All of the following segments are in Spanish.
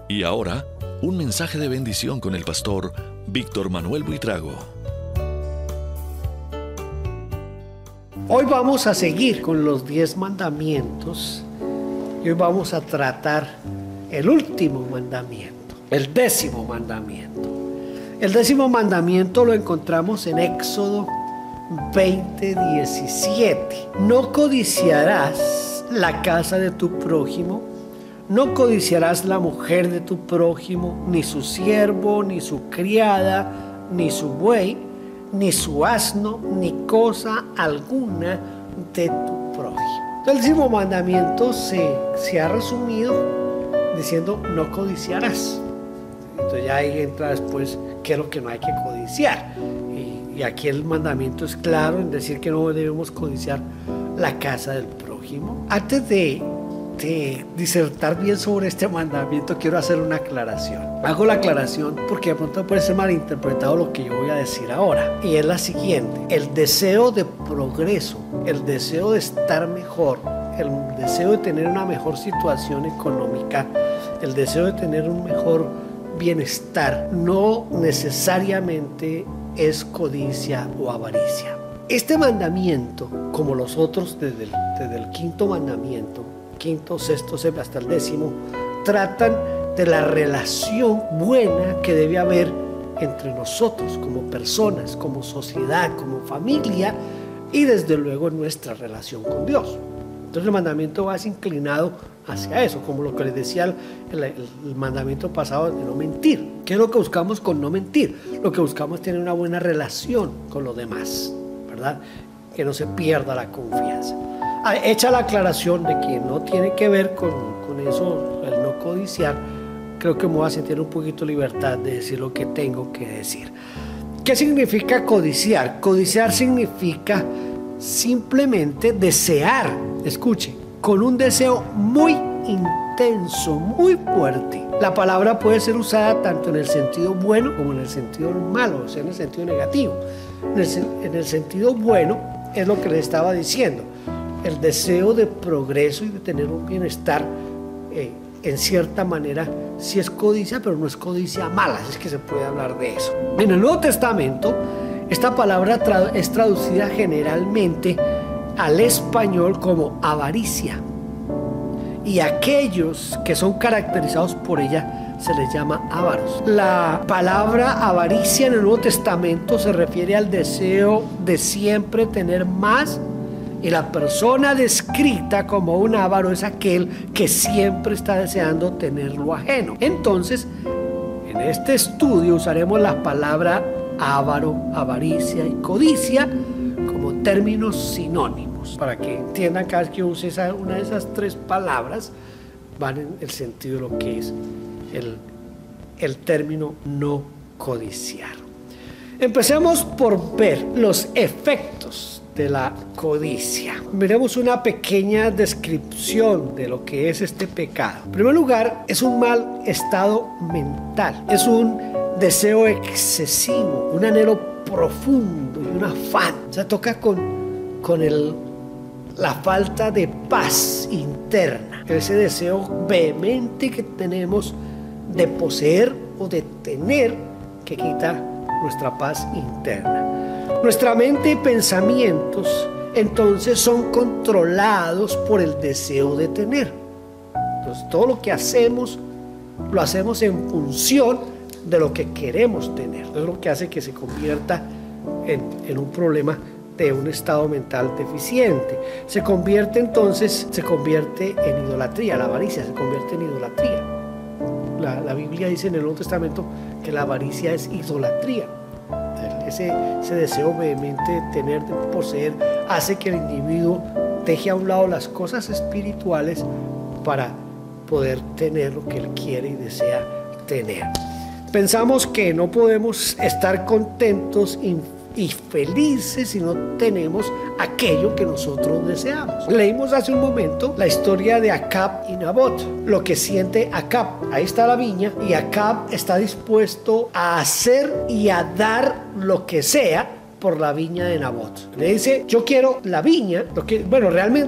Y ahora, un mensaje de bendición con el pastor Víctor Manuel Buitrago. Hoy vamos a seguir con los 10 mandamientos y hoy vamos a tratar el último mandamiento, el 10º mandamiento. El 10º mandamiento lo encontramos en Éxodo 20:17. No codiciarás la casa de tu prójimo, no codiciarás la mujer de tu prójimo, ni su siervo, ni su criada, ni su buey, ni su asno, ni cosa alguna de tu prójimo. El 10º mandamiento se ha resumido diciendo no codiciarás. Entonces ya ahí entra después qué es lo que no hay que codiciar. Y aquí el mandamiento es claro en decir que no debemos codiciar la casa del prójimo. Antes de disertar bien sobre este mandamiento, quiero hacer una aclaración. Hago la aclaración porque de pronto puede ser malinterpretado lo que yo voy a decir ahora. Y es la siguiente: el deseo de progreso, el deseo de estar mejor, el deseo de tener una mejor situación económica, el deseo de tener un mejor bienestar, no necesariamente es codicia o avaricia. Este mandamiento, como los otros desde el 5º mandamiento, 5º, 6º, 7º hasta el 10º, tratan de la relación buena que debe haber entre nosotros como personas, como sociedad, como familia y desde luego en nuestra relación con Dios. Entonces el mandamiento va inclinado hacia eso, como lo que les decía el mandamiento pasado de no mentir. ¿Qué es lo que buscamos con no mentir? Lo que buscamos es tener una buena relación con los demás, ¿verdad? Que no se pierda la confianza. Hecha la aclaración de que no tiene que ver con eso, el no codiciar, creo que me voy a sentir un poquito libertad de decir lo que tengo que decir. ¿Qué significa codiciar? Codiciar significa simplemente desear, escuche, con un deseo muy intenso, muy fuerte. La palabra puede ser usada tanto en el sentido bueno como en el sentido malo, o sea, en el sentido negativo. En el sentido bueno es lo que les estaba diciendo, el deseo de progreso y de tener un bienestar, en cierta manera sí es codicia, pero no es codicia mala, es que se puede hablar de eso. En el Nuevo Testamento, esta palabra es traducida generalmente al español como avaricia, y aquellos que son caracterizados por ella se les llama ávaros. La palabra avaricia en el Nuevo Testamento se refiere al deseo de siempre tener más, y la persona descrita como un avaro es aquel que siempre está deseando tener lo ajeno. Entonces, en este estudio usaremos la palabra avaro, avaricia y codicia como términos sinónimos, para que entiendan cada vez que use una de esas 3 palabras van en el sentido de lo que es el término no codiciar. Empecemos por ver los efectos de la codicia. Veremos una pequeña descripción de lo que es este pecado. En primer lugar, es un mal estado mental, es un deseo excesivo, un anhelo profundo y un afán. Se toca con la falta de paz interna, ese deseo vehemente que tenemos de poseer o de tener, que quita nuestra paz interna. Nuestra mente y pensamientos entonces son controlados por el deseo de tener. Entonces todo lo que hacemos lo hacemos en función de lo que queremos tener. Es lo que hace que se convierta en un problema de un estado mental deficiente. Se convierte en idolatría. La avaricia se convierte en idolatría. La Biblia dice en el Nuevo Testamento que la avaricia es idolatría. Ese deseo vehemente de tener, de poseer, hace que el individuo deje a un lado las cosas espirituales para poder tener lo que él quiere y desea tener. Pensamos que no podemos estar contentos y felices si no tenemos aquello que nosotros deseamos. Leímos hace un momento la historia de Acab y Nabot, lo que siente Acab. Ahí está la viña y Acab está dispuesto a hacer y a dar lo que sea por la viña de Nabot. Le dice, yo quiero la viña, realmente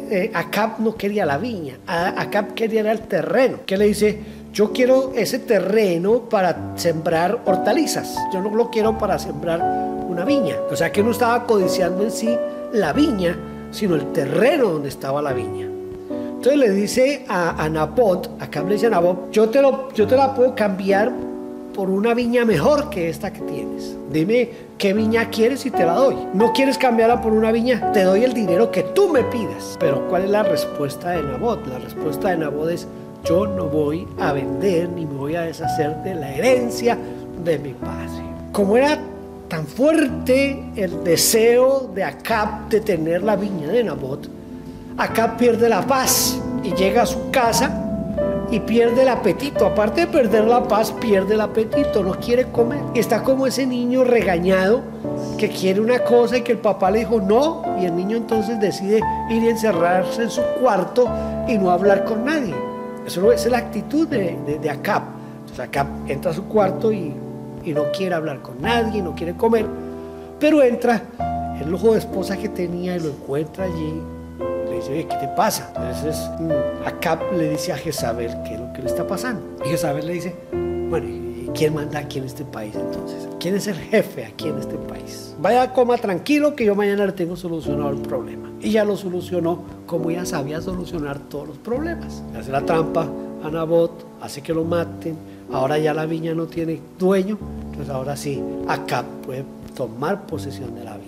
Acab no quería la viña, Acab quería el terreno. ¿Qué le dice? Yo quiero ese terreno para sembrar hortalizas, yo no lo quiero para sembrar una viña. O sea que no estaba codiciando en sí la viña, sino el terreno donde estaba la viña. Entonces le dice a Nabot, Acab le dice a Nabot, yo te la puedo cambiar por una viña mejor que esta que tienes. Dime qué viña quieres y te la doy. ¿No quieres cambiarla por una viña? Te doy el dinero que tú me pidas. Pero ¿cuál es la respuesta de Nabot? La respuesta de Nabot es: yo no voy a vender ni me voy a deshacer de la herencia de mi padre. Como era tan fuerte el deseo de Acab de tener la viña de Nabot, Acab pierde la paz y llega a su casa y pierde el apetito. Aparte de perder la paz, pierde el apetito, no quiere comer. Y está como ese niño regañado que quiere una cosa y que el papá le dijo no, y el niño entonces decide ir y encerrarse en su cuarto y no hablar con nadie. Eso es la actitud de Acab. Entonces Acab entra a su cuarto y no quiere hablar con nadie, no quiere comer, pero entra el ojo de esposa que tenía y lo encuentra allí. Le dice: oye, ¿qué te pasa? Entonces Acab le dice a Jezabel qué es lo que le está pasando. Y Jezabel le dice: bueno, ¿y quién manda aquí en este país entonces? ¿Quién es el jefe aquí en este país? Vaya, coma tranquilo que yo mañana le tengo solucionado el problema. Y ya lo solucionó como ya sabía solucionar todos los problemas. Le hace la trampa a Nabot, hace que lo maten. Ahora ya la viña no tiene dueño, entonces ahora sí Acab puede tomar posesión de la viña.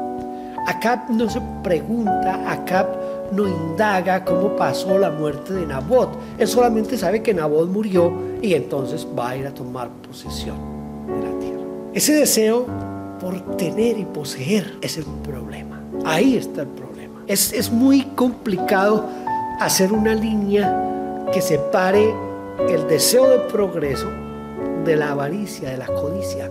Acab no se pregunta, Acab no indaga cómo pasó la muerte de Nabot. Él solamente sabe que Nabot murió y entonces va a ir a tomar posesión de la tierra. Ese deseo por tener y poseer es el problema. Ahí está el problema. Es muy complicado hacer una línea que separe el deseo de progreso de la avaricia, de la codicia.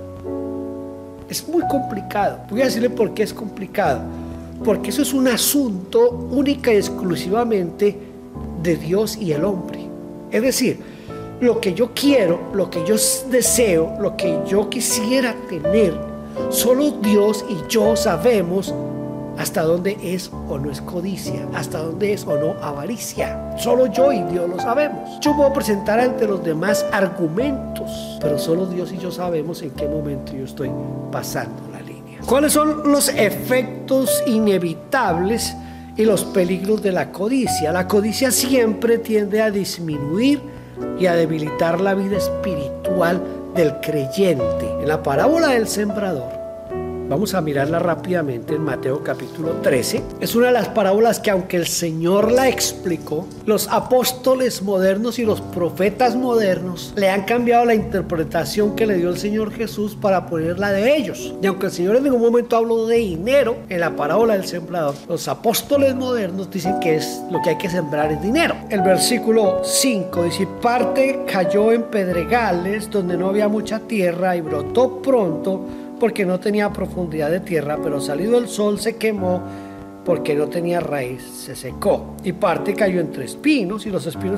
Es muy complicado. Voy a decirle por qué es complicado. Porque eso es un asunto única y exclusivamente de Dios y el hombre. Es decir, lo que yo quiero, lo que yo deseo, lo que yo quisiera tener, solo Dios y yo sabemos hasta dónde es o no es codicia, hasta dónde es o no avaricia. Solo yo y Dios lo sabemos. Yo puedo presentar ante los demás argumentos, pero solo Dios y yo sabemos en qué momento yo estoy pasando la línea. ¿Cuáles son los efectos inevitables y los peligros de la codicia? La codicia siempre tiende a disminuir y a debilitar la vida espiritual del creyente. En la parábola del sembrador, vamos a mirarla rápidamente en Mateo capítulo 13. Es una de las parábolas que, aunque el Señor la explicó, los apóstoles modernos y los profetas modernos le han cambiado la interpretación que le dio el Señor Jesús para ponerla de ellos. Y aunque el Señor en ningún momento habló de dinero en la parábola del sembrador, los apóstoles modernos dicen que es lo que hay que sembrar es dinero. El versículo 5 dice: parte cayó en pedregales donde no había mucha tierra y brotó pronto porque no tenía profundidad de tierra, pero salido el sol se quemó porque no tenía raíz, se secó. Y parte cayó entre espinos y los espinos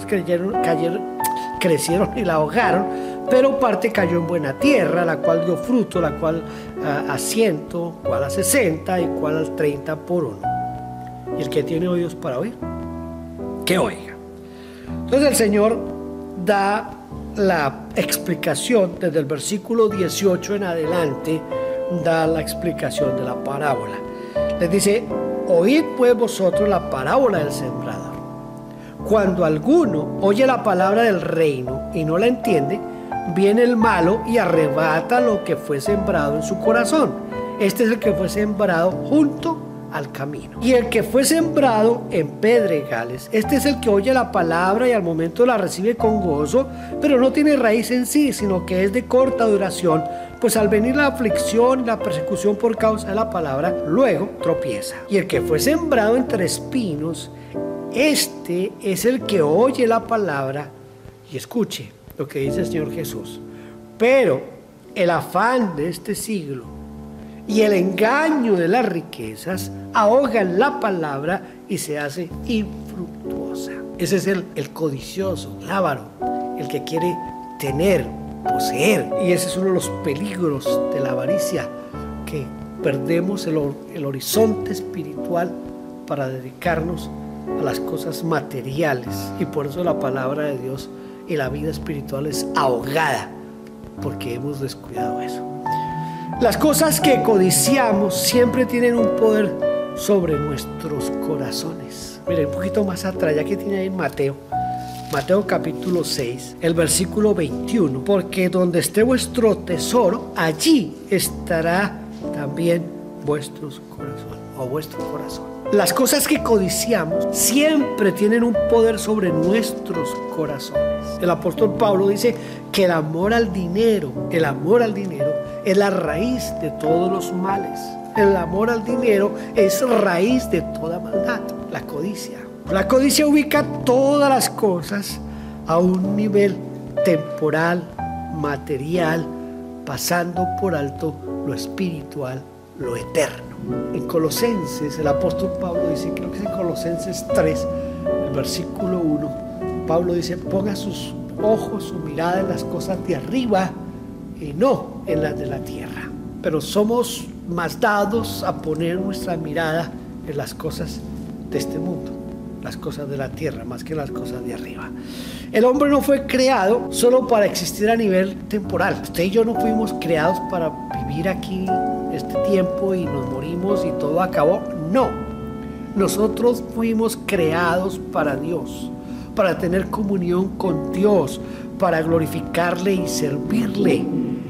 crecieron y la ahogaron, pero parte cayó en buena tierra, la cual dio fruto, la cual a 100, cual a 60 y cual al 30 por uno. Y el que tiene oídos para oír, que oiga. Entonces el Señor da la explicación desde el versículo 18 en adelante, da la explicación de la parábola. Les dice: oíd pues vosotros la parábola del sembrador. Cuando alguno oye la palabra del reino y no la entiende, viene el malo y arrebata lo que fue sembrado en su corazón. Este es el que fue sembrado junto al camino. Y el que fue sembrado en pedregales, este es el que oye la palabra y al momento la recibe con gozo, pero no tiene raíz en sí, sino que es de corta duración, pues al venir la aflicción y la persecución por causa de la palabra, luego tropieza. Y el que fue sembrado entre espinos, este es el que oye la palabra y escuche lo que dice el Señor Jesús. Pero el afán de este siglo y el engaño de las riquezas ahogan la palabra y se hace infructuosa. Ese es el codicioso, el avaro, el que quiere tener, poseer. Y ese es uno de los peligros de la avaricia, que perdemos el horizonte espiritual para dedicarnos a las cosas materiales, y por eso la palabra de Dios y la vida espiritual es ahogada, porque hemos descuidado eso. Las cosas que codiciamos siempre tienen un poder sobre nuestros corazones. Miren, un poquito más atrás, ya que tiene ahí Mateo capítulo 6, el versículo 21, porque donde esté vuestro tesoro, allí estará también vuestro corazón. Las cosas que codiciamos siempre tienen un poder sobre nuestros corazones. El apóstol Pablo dice que el amor al dinero es la raíz de todos los males. El amor al dinero es raíz de toda maldad, la codicia. La codicia ubica todas las cosas a un nivel temporal, material, pasando por alto lo espiritual, lo eterno. En Colosenses, el apóstol Pablo dice, creo que es en Colosenses 3, el versículo 1, Pablo dice: ponga sus ojos, su mirada en las cosas de arriba y no en las de la tierra. Pero somos más dados a poner nuestra mirada en las cosas de este mundo, las cosas de la tierra, más que las cosas de arriba. El hombre no fue creado solo para existir a nivel temporal. Usted y yo no fuimos creados para vivir aquí este tiempo y nos morimos y todo acabó. No, nosotros fuimos creados para Dios, para tener comunión con Dios, para glorificarle y servirle.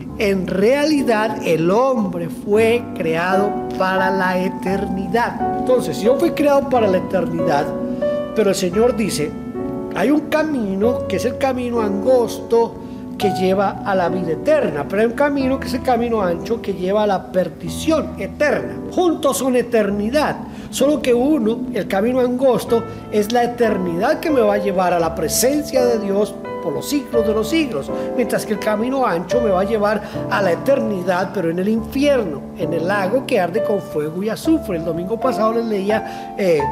En realidad, el hombre fue creado para la eternidad. Entonces, yo fui creado para la eternidad, pero el Señor dice: hay un camino que es el camino angosto que lleva a la vida eterna, pero hay un camino que es el camino ancho que lleva a la perdición eterna. Juntos son eternidad, solo que uno, el camino angosto, es la eternidad que me va a llevar a la presencia de Dios por los siglos de los siglos, mientras que el camino ancho me va a llevar a la eternidad, pero en el infierno, en el lago que arde con fuego y azufre. El domingo pasado les leía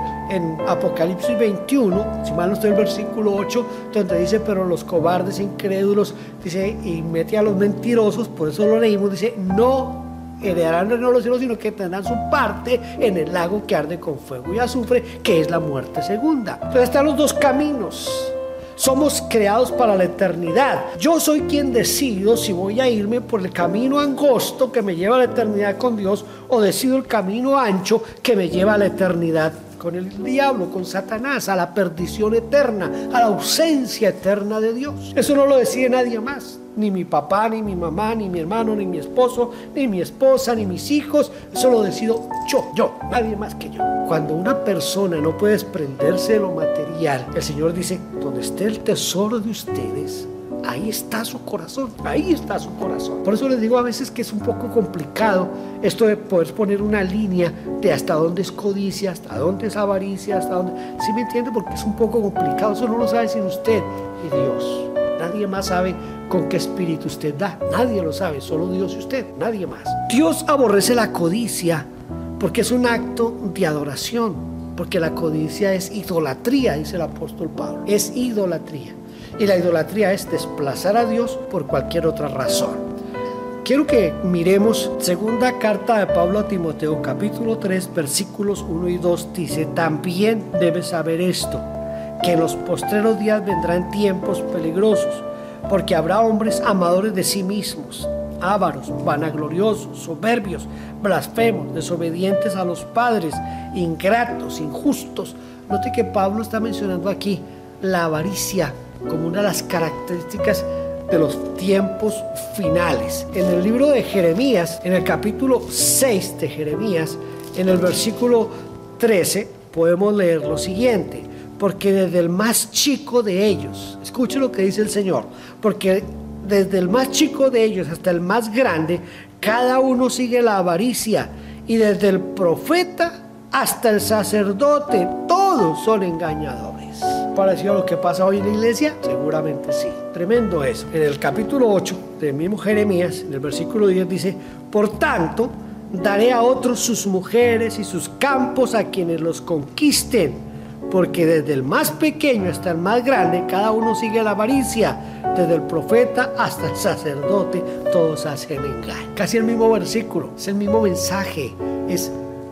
en Apocalipsis 21, si mal no estoy, el versículo 8, donde dice: pero los cobardes e incrédulos, dice, y mete a los mentirosos, por eso lo leímos, dice, no heredarán el reino de los cielos, sino que tendrán su parte en el lago que arde con fuego y azufre, que es la muerte segunda. Entonces están los dos caminos. Somos creados para la eternidad. Yo soy quien decido si voy a irme por el camino angosto que me lleva a la eternidad con Dios, o decido el camino ancho que me lleva a la eternidad con el diablo, con Satanás, a la perdición eterna, a la ausencia eterna de Dios. Eso no lo decide nadie más. Ni mi papá, ni mi mamá, ni mi hermano, ni mi esposo, ni mi esposa, ni mis hijos. Eso lo decido yo, nadie más que yo. Cuando una persona no puede desprenderse de lo material, el Señor dice: donde esté el tesoro de ustedes, ahí está su corazón, ahí está su corazón. Por eso les digo a veces que es un poco complicado esto de poder poner una línea de hasta dónde es codicia, hasta dónde es avaricia, hasta dónde... ¿Sí me entiende? Porque es un poco complicado. Eso no lo sabe sino usted y Dios. Nadie más sabe con qué espíritu usted da. Nadie lo sabe, solo Dios y usted, nadie más. Dios aborrece la codicia porque es un acto de adoración, porque la codicia es idolatría, dice el apóstol Pablo. Es idolatría. Y la idolatría es desplazar a Dios por cualquier otra razón. Quiero que miremos segunda carta de Pablo a Timoteo, capítulo 3, versículos 1 y 2. Dice: también debes saber esto, que en los postreros días vendrán tiempos peligrosos, porque habrá hombres amadores de sí mismos, ávaros, vanagloriosos, soberbios, blasfemos, desobedientes a los padres, ingratos, injustos. Note que Pablo está mencionando aquí la avaricia como una de las características de los tiempos finales. En el libro de Jeremías, en el capítulo 6 de Jeremías, en el versículo 13, podemos leer lo siguiente: porque desde el más chico de ellos, escuche lo que dice el Señor, porque desde el más chico de ellos hasta el más grande, cada uno sigue la avaricia, y desde el profeta hasta el sacerdote, todos son engañadores. ¿Parecido a lo que pasa hoy en la iglesia? Seguramente sí. Tremendo eso. En el capítulo 8 del mismo Jeremías, en el versículo 10 dice: por tanto, daré a otros sus mujeres y sus campos a quienes los conquisten, porque desde el más pequeño hasta el más grande, cada uno sigue la avaricia. Desde el profeta hasta el sacerdote, todos hacen engaño. Casi el mismo versículo, es el mismo mensaje, es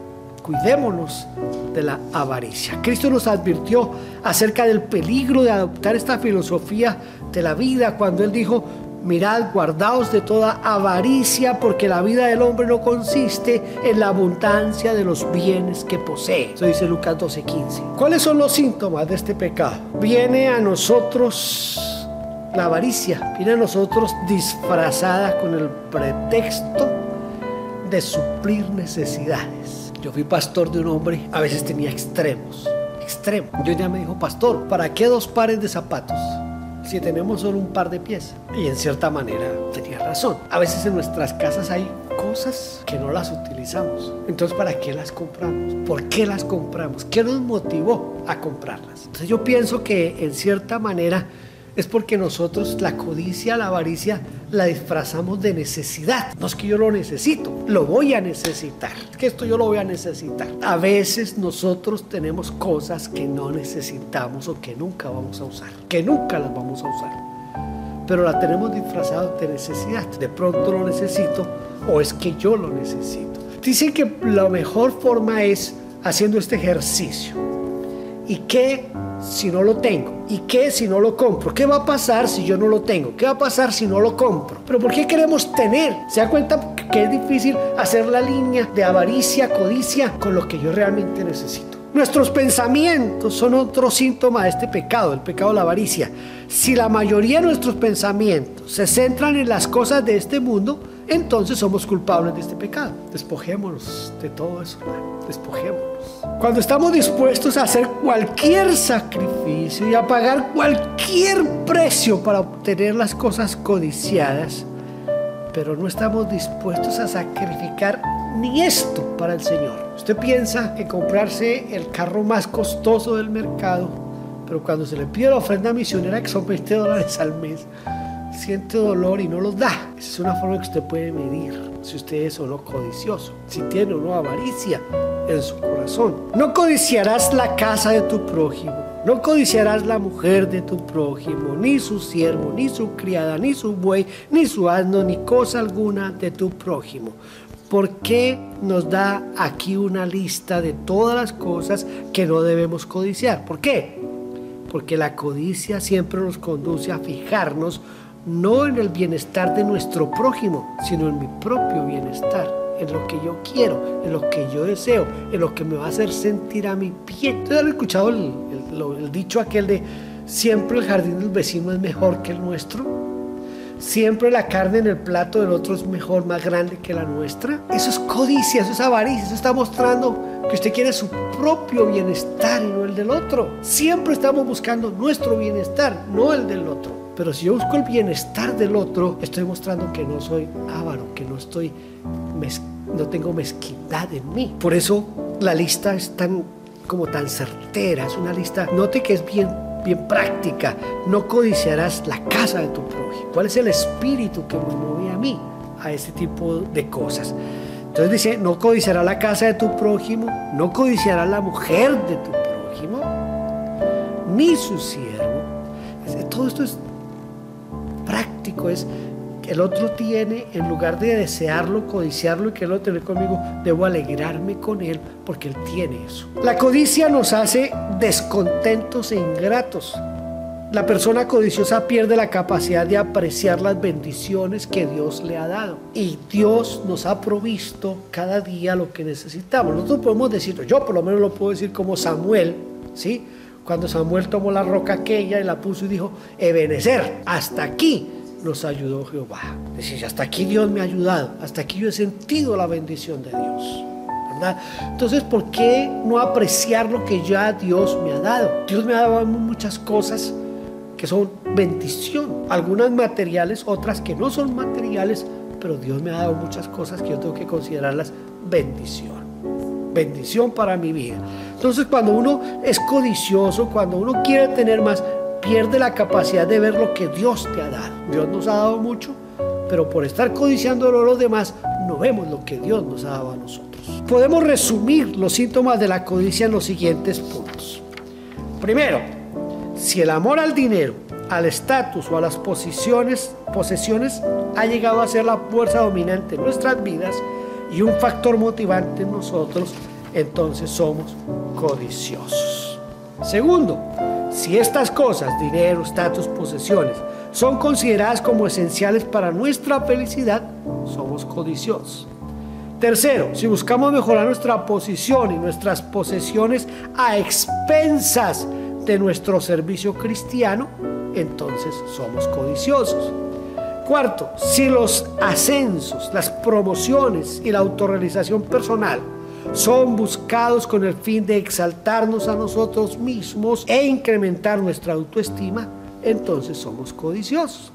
Cuidémonos de la avaricia. Cristo nos advirtió acerca del peligro de adoptar esta filosofía de la vida cuando Él dijo: mirad, guardaos de toda avaricia, porque la vida del hombre no consiste en la abundancia de los bienes que posee. Eso dice Lucas 12:15. ¿Cuáles son los síntomas de este pecado? Viene a nosotros la avaricia, viene a nosotros disfrazada con el pretexto de suplir necesidades. Yo fui pastor de un hombre, a veces tenía extremos. Yo ya me dijo: pastor, ¿para qué 2 pares de zapatos si tenemos solo un par de pies? Y en cierta manera tenía razón. A veces en nuestras casas hay cosas que no las utilizamos. Entonces, ¿para qué las compramos? ¿Por qué las compramos? ¿Qué nos motivó a comprarlas? Entonces yo pienso que en cierta manera es porque nosotros la codicia, la avaricia, la disfrazamos de necesidad. No es que yo lo necesito, lo voy a necesitar. Es que esto yo lo voy a necesitar. A veces nosotros tenemos cosas que no necesitamos o que nunca vamos a usar, que nunca las vamos a usar, pero la tenemos disfrazada de necesidad. De pronto lo necesito, o es que yo lo necesito. Dicen que la mejor forma es haciendo este ejercicio. ¿Y qué si no lo tengo? ¿Y qué si no lo compro? ¿Qué va a pasar si yo no lo tengo? ¿Qué va a pasar si no lo compro? ¿Pero por qué queremos tener? ¿Se da cuenta que es difícil hacer la línea de avaricia, codicia con lo que yo realmente necesito? Nuestros pensamientos son otro síntoma de este pecado, el pecado de la avaricia. Si la mayoría de nuestros pensamientos se centran en las cosas de este mundo, entonces somos culpables de este pecado. Despojémonos de todo eso, hermano. Despojémonos. Cuando estamos dispuestos a hacer cualquier sacrificio y a pagar cualquier precio para obtener las cosas codiciadas, pero no estamos dispuestos a sacrificar ni esto para el Señor. Usted piensa en comprarse el carro más costoso del mercado, pero cuando se le pide la ofrenda misionera, que son $20 al mes, siente dolor y no los da. Esa es una forma que usted puede medir si usted es o no codicioso, si tiene o no avaricia en su corazón. No codiciarás la casa de tu prójimo, no codiciarás la mujer de tu prójimo, ni su siervo, ni su criada, ni su buey, ni su asno, ni cosa alguna de tu prójimo. ¿Por qué nos da aquí una lista de todas las cosas que no debemos codiciar? ¿Por qué? Porque la codicia siempre nos conduce a fijarnos no en el bienestar de nuestro prójimo, sino en mi propio bienestar, en lo que yo quiero, en lo que yo deseo, en lo que me va a hacer sentir a mi bien. ¿Ustedes han escuchado el dicho aquel de siempre el jardín del vecino es mejor que el nuestro? Siempre la carne en el plato del otro es mejor, más grande que la nuestra. Eso es codicia, eso es avaricia, eso está mostrando que usted quiere su propio bienestar y no el del otro. Siempre estamos buscando nuestro bienestar, no el del otro. Pero si yo busco el bienestar del otro, estoy mostrando que no soy avaro, que no tengo mezquindad en mí. Por eso la lista es tan certera, es una lista, note que es bien práctica. No codiciarás la casa de tu prójimo. ¿Cuál es el espíritu que me mueve a mí a ese tipo de cosas? Entonces dice: no codiciarás la casa de tu prójimo, no codiciarás la mujer de tu prójimo, ni su siervo. Todo esto es práctico, es que el otro tiene, en lugar de desearlo, codiciarlo y quererlo tener conmigo, debo alegrarme con él porque él tiene eso. La codicia nos hace descontentos e ingratos. La persona codiciosa pierde la capacidad de apreciar las bendiciones que Dios le ha dado. Y Dios nos ha provisto cada día lo que necesitamos. Nosotros podemos decirlo, yo por lo menos lo puedo decir como Samuel, ¿sí? Cuando Samuel tomó la roca aquella y la puso y dijo: Ebenezer, hasta aquí nos ayudó Jehová. Es decir, hasta aquí Dios me ha ayudado, hasta aquí yo he sentido la bendición de Dios, ¿verdad? Entonces, ¿por qué no apreciar lo que ya Dios me ha dado? Dios me ha dado muchas cosas que son bendición, algunas materiales, otras que no son materiales, pero Dios me ha dado muchas cosas que yo tengo que considerarlas bendición para mi vida. Entonces, cuando uno es codicioso, cuando uno quiere tener más, pierde la capacidad de ver lo que Dios te ha dado. Dios nos ha dado mucho, pero por estar codiciando los demás, no vemos lo que Dios nos ha dado a nosotros. Podemos resumir los síntomas de la codicia en los siguientes puntos. Primero, si el amor al dinero, al estatus o a las posesiones ha llegado a ser la fuerza dominante en nuestras vidas y un factor motivante en nosotros, entonces somos codiciosos. Segundo, si estas cosas, dinero, estatus, posesiones, son consideradas como esenciales para nuestra felicidad, somos codiciosos. Tercero, si buscamos mejorar nuestra posición y nuestras posesiones a expensas de nuestro servicio cristiano, entonces somos codiciosos. Cuarto, si los ascensos, las promociones y la autorrealización personal son buscados con el fin de exaltarnos a nosotros mismos e incrementar nuestra autoestima, entonces somos codiciosos.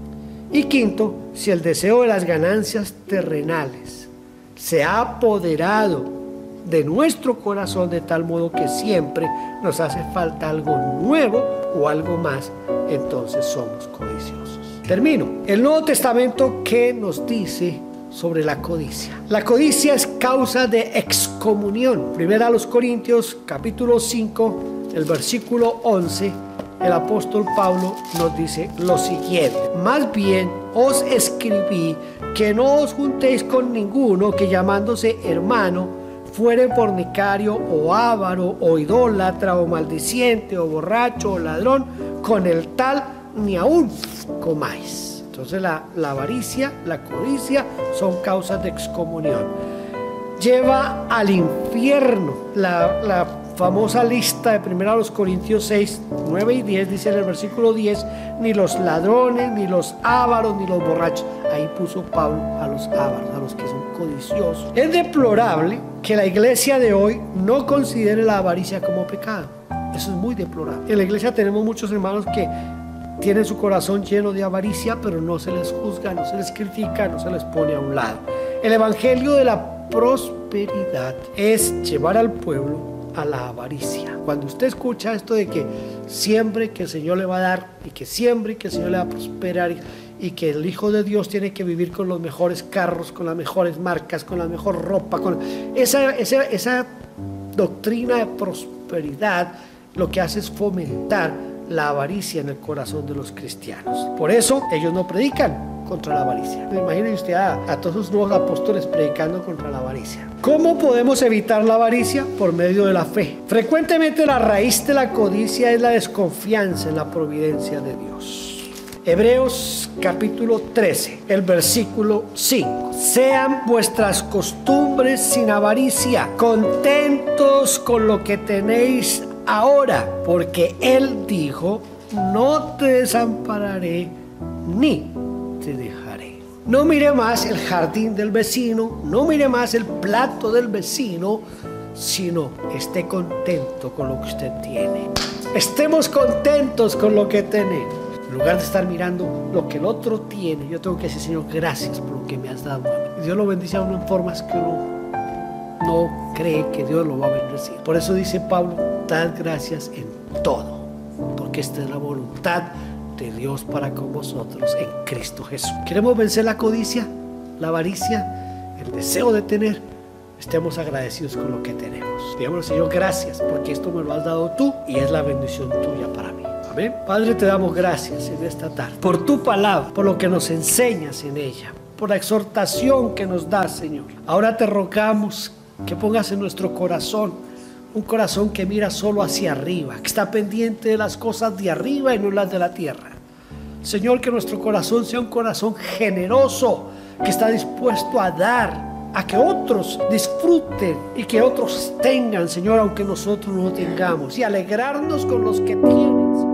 Y quinto, si el deseo de las ganancias terrenales se ha apoderado de nuestro corazón de tal modo que siempre nos hace falta algo nuevo o algo más, entonces somos codiciosos. Termino. El Nuevo Testamento, ¿qué nos dice sobre la codicia? La codicia es causa de excomunión. Primera a los Corintios, capítulo 5, el versículo 11, el apóstol Pablo nos dice lo siguiente: más bien os escribí que no os juntéis con ninguno que llamándose hermano fuere fornicario o avaro o idólatra o maldiciente o borracho o ladrón, con el tal ni aún comáis. Entonces la avaricia, la codicia son causas de excomunión. Lleva al infierno. La famosa lista de 1 Corintios 6, 9 y 10 dice en el versículo 10: ni los ladrones, ni los ávaros, ni los borrachos. Ahí puso Pablo a los ávaros, a los que son codiciosos. Es deplorable que la iglesia de hoy no considere la avaricia como pecado. Eso es muy deplorable. En la iglesia tenemos muchos hermanos que tienen su corazón lleno de avaricia, pero no se les juzga, no se les critica, no se les pone a un lado. El evangelio de la prosperidad es llevar al pueblo a la avaricia. Cuando usted escucha esto de que siempre que el Señor le va a dar, y que siempre que el Señor le va a prosperar, y que el Hijo de Dios tiene que vivir con los mejores carros, con las mejores marcas, con la mejor ropa, con esa doctrina de prosperidad, lo que hace es fomentar la avaricia en el corazón de los cristianos. Por eso ellos no predican contra la avaricia. Imagine usted a todos los nuevos apóstoles predicando contra la avaricia. ¿Cómo podemos evitar la avaricia? Por medio de la fe. Frecuentemente la raíz de la codicia es la desconfianza en la providencia de Dios. Hebreos capítulo 13, el versículo 5. Sean vuestras costumbres sin avaricia, contentos con lo que tenéis ahora, porque Él dijo: no te desampararé ni te dejaré. No mire más el jardín del vecino, no mire más el plato del vecino, sino esté contento con lo que usted tiene. Estemos contentos con lo que tenemos. En lugar de estar mirando lo que el otro tiene, yo tengo que decir: Señor, gracias por lo que me has dado a mí. Y Dios lo bendice a uno en formas que uno no cree que Dios lo va a bendecir. Por eso dice Pablo: dad gracias en todo, porque esta es la voluntad de Dios para con vosotros en Cristo Jesús. ¿Queremos vencer la codicia, la avaricia, el deseo de tener? Estemos agradecidos con lo que tenemos. Digamos: Señor, gracias porque esto me lo has dado tú y es la bendición tuya para mí. Amén. Padre, te damos gracias en esta tarde por tu palabra, por lo que nos enseñas en ella, por la exhortación que nos das, Señor. Ahora te rogamos que pongas en nuestro corazón un corazón que mira solo hacia arriba, que está pendiente de las cosas de arriba y no las de la tierra. Señor, que nuestro corazón sea un corazón generoso, que está dispuesto a dar, a que otros disfruten y que otros tengan, Señor, aunque nosotros no tengamos, y alegrarnos con los que tienen.